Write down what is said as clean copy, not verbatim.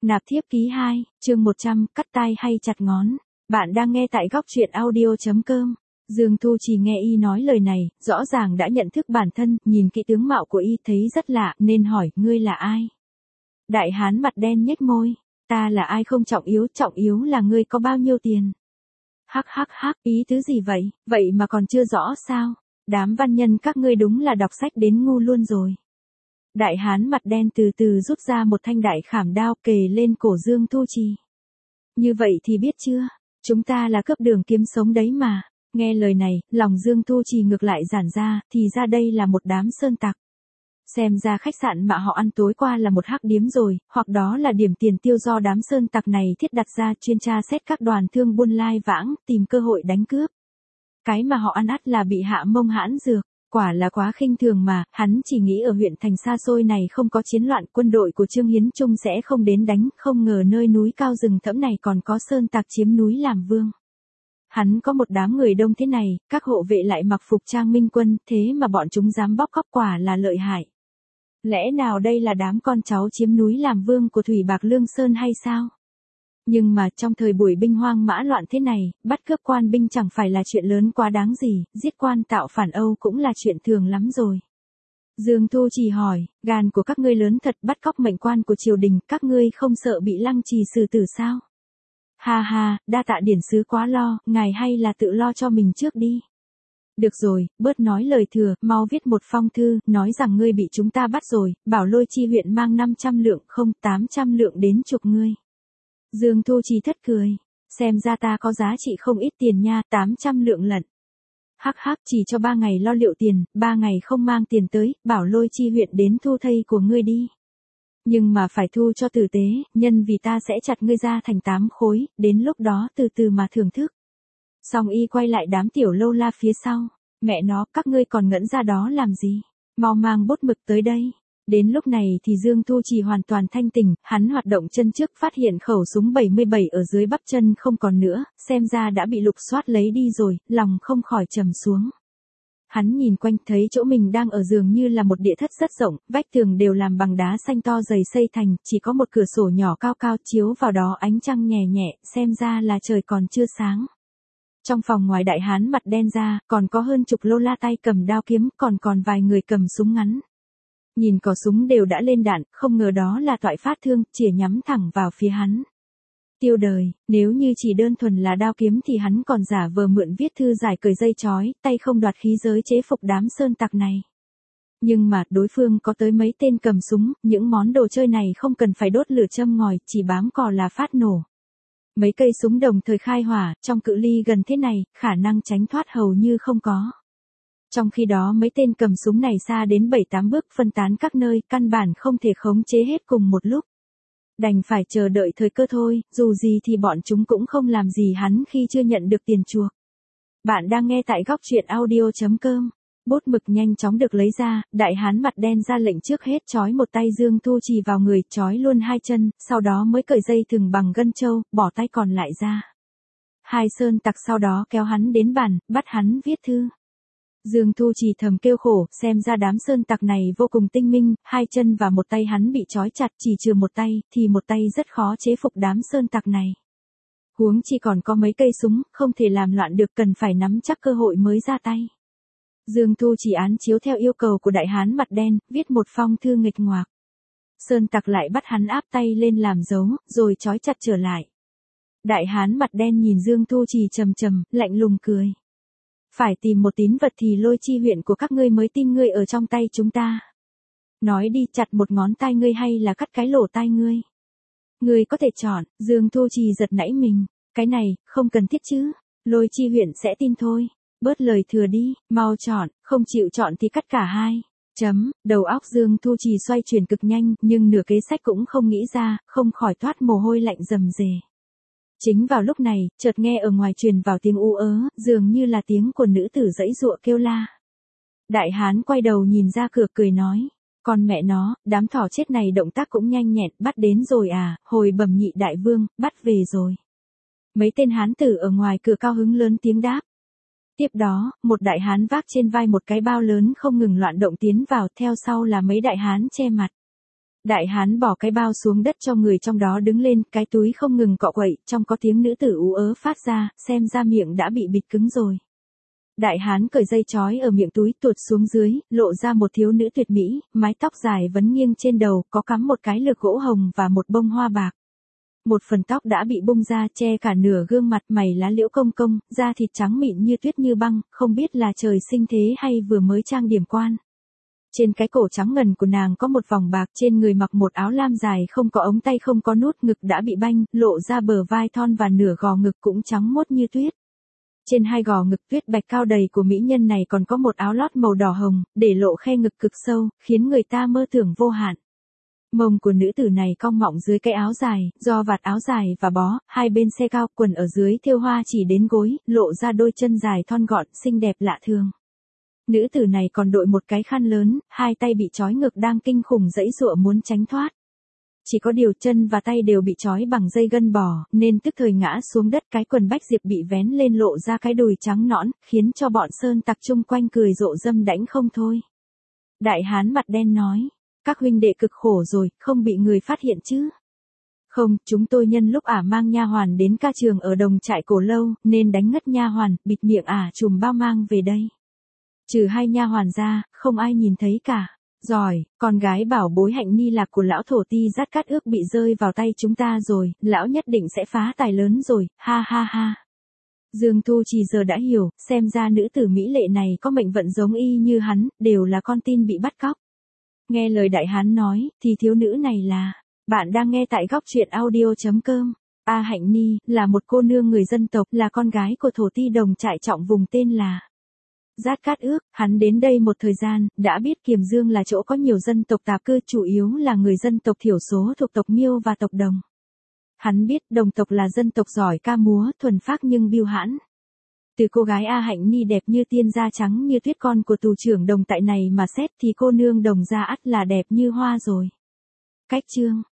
Nạp thiếp ký 2, chương 100, cắt tai hay chặt ngón. Bạn đang nghe tại góc truyện audio.com. Dương Thu Trì nghe y nói lời này, rõ ràng đã nhận thức bản thân, nhìn kỹ tướng mạo của y thấy rất lạ, nên hỏi, ngươi là ai? Đại hán mặt đen nhếch môi, ta là ai không trọng yếu là ngươi có bao nhiêu tiền. Hắc, ý tứ gì vậy, vậy mà còn chưa rõ sao? Đám văn nhân các ngươi đúng là đọc sách đến ngu luôn rồi. Đại hán mặt đen từ từ rút ra một thanh đại khảm đao kề lên cổ Dương Thu Trì. Như vậy thì biết chưa, chúng ta là cướp đường kiếm sống đấy mà. Nghe lời này, lòng Dương Thu Trì ngược lại giãn ra, thì ra đây là một đám sơn tặc. Xem ra khách sạn mà họ ăn tối qua là một hắc điếm rồi, hoặc đó là điểm tiền tiêu do đám sơn tặc này thiết đặt ra chuyên tra xét các đoàn thương buôn lai vãng, tìm cơ hội đánh cướp. Cái mà họ ăn ắt là bị hạ mông hãn dược. Quả là quá khinh thường mà, hắn chỉ nghĩ ở huyện thành xa xôi này không có chiến loạn, quân đội của Trương Hiến Trung sẽ không đến đánh, không ngờ nơi núi cao rừng thẫm này còn có sơn tặc chiếm núi làm vương. Hắn có một đám người đông thế này, các hộ vệ lại mặc phục trang minh quân, thế mà bọn chúng dám bóc cóc, quả là lợi hại. Lẽ nào đây là đám con cháu chiếm núi làm vương của Thủy Bạc Lương Sơn hay sao? Nhưng mà trong thời buổi binh hoang mã loạn thế này, bắt cướp quan binh chẳng phải là chuyện lớn quá đáng gì, giết quan tạo phản Âu cũng là chuyện thường lắm rồi. Dương Thu Trì hỏi, gan của các ngươi lớn thật, bắt cóc mệnh quan của triều đình, các ngươi không sợ bị lăng trì xử tử sao? Ha, đa tạ điển sứ quá lo, ngài hay là tự lo cho mình trước đi. Được rồi, bớt nói lời thừa, mau viết một phong thư, nói rằng ngươi bị chúng ta bắt rồi, bảo Lôi Chi huyện mang 500 lượng không 800 lượng đến chuộc ngươi. Dương Thu Trì thất cười, xem ra ta có giá trị không ít tiền nha, 800 lượng lận. Hắc, chỉ cho 3 ngày lo liệu tiền, 3 ngày không mang tiền tới, bảo Lôi Chi huyện đến thu thây của ngươi đi. Nhưng mà phải thu cho tử tế, nhân vì ta sẽ chặt ngươi ra thành 8 khối, đến lúc đó từ từ mà thưởng thức. Xong y quay lại đám tiểu lâu la phía sau, mẹ nó, các ngươi còn ngẩn ra đó làm gì, mau mang bút mực tới đây. Đến lúc này thì Dương Thu Trì hoàn toàn thanh tỉnh, hắn hoạt động chân trước phát hiện khẩu súng 77 ở dưới bắp chân không còn nữa, xem ra đã bị lục soát lấy đi rồi, lòng không khỏi trầm xuống. Hắn nhìn quanh thấy chỗ mình đang ở giường như là một địa thất rất rộng, vách tường đều làm bằng đá xanh to dày xây thành, chỉ có một cửa sổ nhỏ cao cao chiếu vào đó ánh trăng nhẹ nhẹ, xem ra là trời còn chưa sáng. Trong phòng ngoài đại hán mặt đen ra, còn có hơn chục lô la tay cầm đao kiếm, còn vài người cầm súng ngắn. Nhìn cò súng đều đã lên đạn, không ngờ đó là toại phát thương, chĩa nhắm thẳng vào phía hắn. Tiêu đời, nếu như chỉ đơn thuần là đao kiếm thì hắn còn giả vờ mượn viết thư giải cởi dây chói, tay không đoạt khí giới chế phục đám sơn tặc này. Nhưng mà, đối phương có tới mấy tên cầm súng, những món đồ chơi này không cần phải đốt lửa châm ngòi, chỉ bám cò là phát nổ. Mấy cây súng đồng thời khai hỏa, trong cự ly gần thế này, khả năng tránh thoát hầu như không có. Trong khi đó mấy tên cầm súng này xa đến 7-8 bước phân tán các nơi, căn bản không thể khống chế hết cùng một lúc. Đành phải chờ đợi thời cơ thôi, dù gì thì bọn chúng cũng không làm gì hắn khi chưa nhận được tiền chuộc. Bạn đang nghe tại góc truyện audio.com. Bút mực nhanh chóng được lấy ra, đại hán mặt đen ra lệnh trước hết trói một tay Dương Thu Trì vào người, trói luôn 2 chân, sau đó mới cởi dây thừng bằng gân trâu, bỏ tay còn lại ra. 2 sơn tặc sau đó kéo hắn đến bàn, bắt hắn viết thư. Dương Thu Trì thầm kêu khổ, xem ra đám sơn tặc này vô cùng tinh minh, 2 chân và một tay hắn bị trói chặt, chỉ trừ một tay, thì một tay rất khó chế phục đám sơn tặc này. Huống chi còn có mấy cây súng, không thể làm loạn được, cần phải nắm chắc cơ hội mới ra tay. Dương Thu Trì án chiếu theo yêu cầu của đại hán mặt đen, viết một phong thư nghịch ngoạc. Sơn tặc lại bắt hắn áp tay lên làm dấu, rồi trói chặt trở lại. Đại hán mặt đen nhìn Dương Thu Trì trầm, lạnh lùng cười. Phải tìm một tín vật thì Lôi Chi huyện của các ngươi mới tin ngươi ở trong tay chúng ta. Nói đi, chặt một ngón tay ngươi hay là cắt cái lỗ tai ngươi? Ngươi có thể chọn. Dương Thu Trì giật nảy mình. Cái này, không cần thiết chứ. Lôi Chi huyện sẽ tin thôi. Bớt lời thừa đi, mau chọn, không chịu chọn thì cắt cả hai. Đầu óc Dương Thu Trì xoay chuyển cực nhanh, nhưng nửa kế sách cũng không nghĩ ra, không khỏi toát mồ hôi lạnh rầm rề. Chính vào lúc này, chợt nghe ở ngoài truyền vào tiếng u ớ, dường như là tiếng của nữ tử giãy giụa kêu la. Đại hán quay đầu nhìn ra cửa cười nói, con mẹ nó, đám thỏ chết này động tác cũng nhanh nhẹn, bắt đến rồi à, hồi bẩm nhị đại vương, bắt về rồi. Mấy tên hán tử ở ngoài cửa cao hứng lớn tiếng đáp. Tiếp đó, một đại hán vác trên vai một cái bao lớn không ngừng loạn động tiến vào, theo sau là mấy đại hán che mặt. Đại hán bỏ cái bao xuống đất cho người trong đó đứng lên, cái túi không ngừng cọ quậy, trong có tiếng nữ tử ú ớ phát ra, xem ra miệng đã bị bịt cứng rồi. Đại hán cởi dây trói ở miệng túi tuột xuống dưới, lộ ra một thiếu nữ tuyệt mỹ, mái tóc dài vấn nghiêng trên đầu, có cắm một cái lược gỗ hồng và một bông hoa bạc. Một phần tóc đã bị bung ra che cả nửa gương mặt, mày lá liễu công công, da thịt trắng mịn như tuyết như băng, không biết là trời sinh thế hay vừa mới trang điểm quan. Trên cái cổ trắng ngần của nàng có một vòng bạc, trên người mặc một áo lam dài không có ống tay không có nút, ngực đã bị banh, lộ ra bờ vai thon và nửa gò ngực cũng trắng muốt như tuyết. Trên hai gò ngực tuyết bạch cao đầy của mỹ nhân này còn có một áo lót màu đỏ hồng, để lộ khe ngực cực sâu, khiến người ta mơ tưởng vô hạn. Mông của nữ tử này cong mọng dưới cái áo dài, do vạt áo dài và bó, hai bên xe cao, quần ở dưới thêu hoa chỉ đến gối, lộ ra đôi chân dài thon gọn, xinh đẹp lạ thường. Nữ tử này còn đội một cái khăn lớn, hai tay bị trói ngực đang kinh khủng giãy giụa muốn tránh thoát. Chỉ có điều chân và tay đều bị trói bằng dây gân bò, nên tức thời ngã xuống đất, cái quần bách diệp bị vén lên lộ ra cái đùi trắng nõn, khiến cho bọn sơn tặc chung quanh cười rộ dâm đãnh không thôi. Đại hán mặt đen nói, các huynh đệ cực khổ rồi, không bị người phát hiện chứ? Không, chúng tôi nhân lúc ả mang nha hoàn đến ca trường ở đồng trại Cổ Lâu, nên đánh ngất nha hoàn, bịt miệng ả trùm bao mang về đây. Trừ hai nha hoàn ra, không ai nhìn thấy cả. Giỏi, con gái bảo bối Hạnh Ni Lạc của lão thổ ti Dát Cát Ước bị rơi vào tay chúng ta rồi, lão nhất định sẽ phá tài lớn rồi, ha ha ha. Dương Thu Trì giờ đã hiểu, xem ra nữ tử mỹ lệ này có mệnh vận giống y như hắn, đều là con tin bị bắt cóc. Nghe lời đại hán nói, thì thiếu nữ này là, bạn đang nghe tại góc truyện audio.com. A Hạnh Ni, là một cô nương người dân tộc, là con gái của thổ ti đồng trại Trọng vùng tên là Dát Cát Ước. Hắn đến đây một thời gian, đã biết Kiềm Dương là chỗ có nhiều dân tộc tạp cư, chủ yếu là người dân tộc thiểu số thuộc tộc Miêu và tộc Đồng. Hắn biết Đồng tộc là dân tộc giỏi ca múa, thuần phác nhưng biêu hãn. Từ cô gái A Hạnh Ni đẹp như tiên, da trắng như tuyết, con của tù trưởng Đồng tại này mà xét thì cô nương Đồng da ắt là đẹp như hoa rồi. Cách chương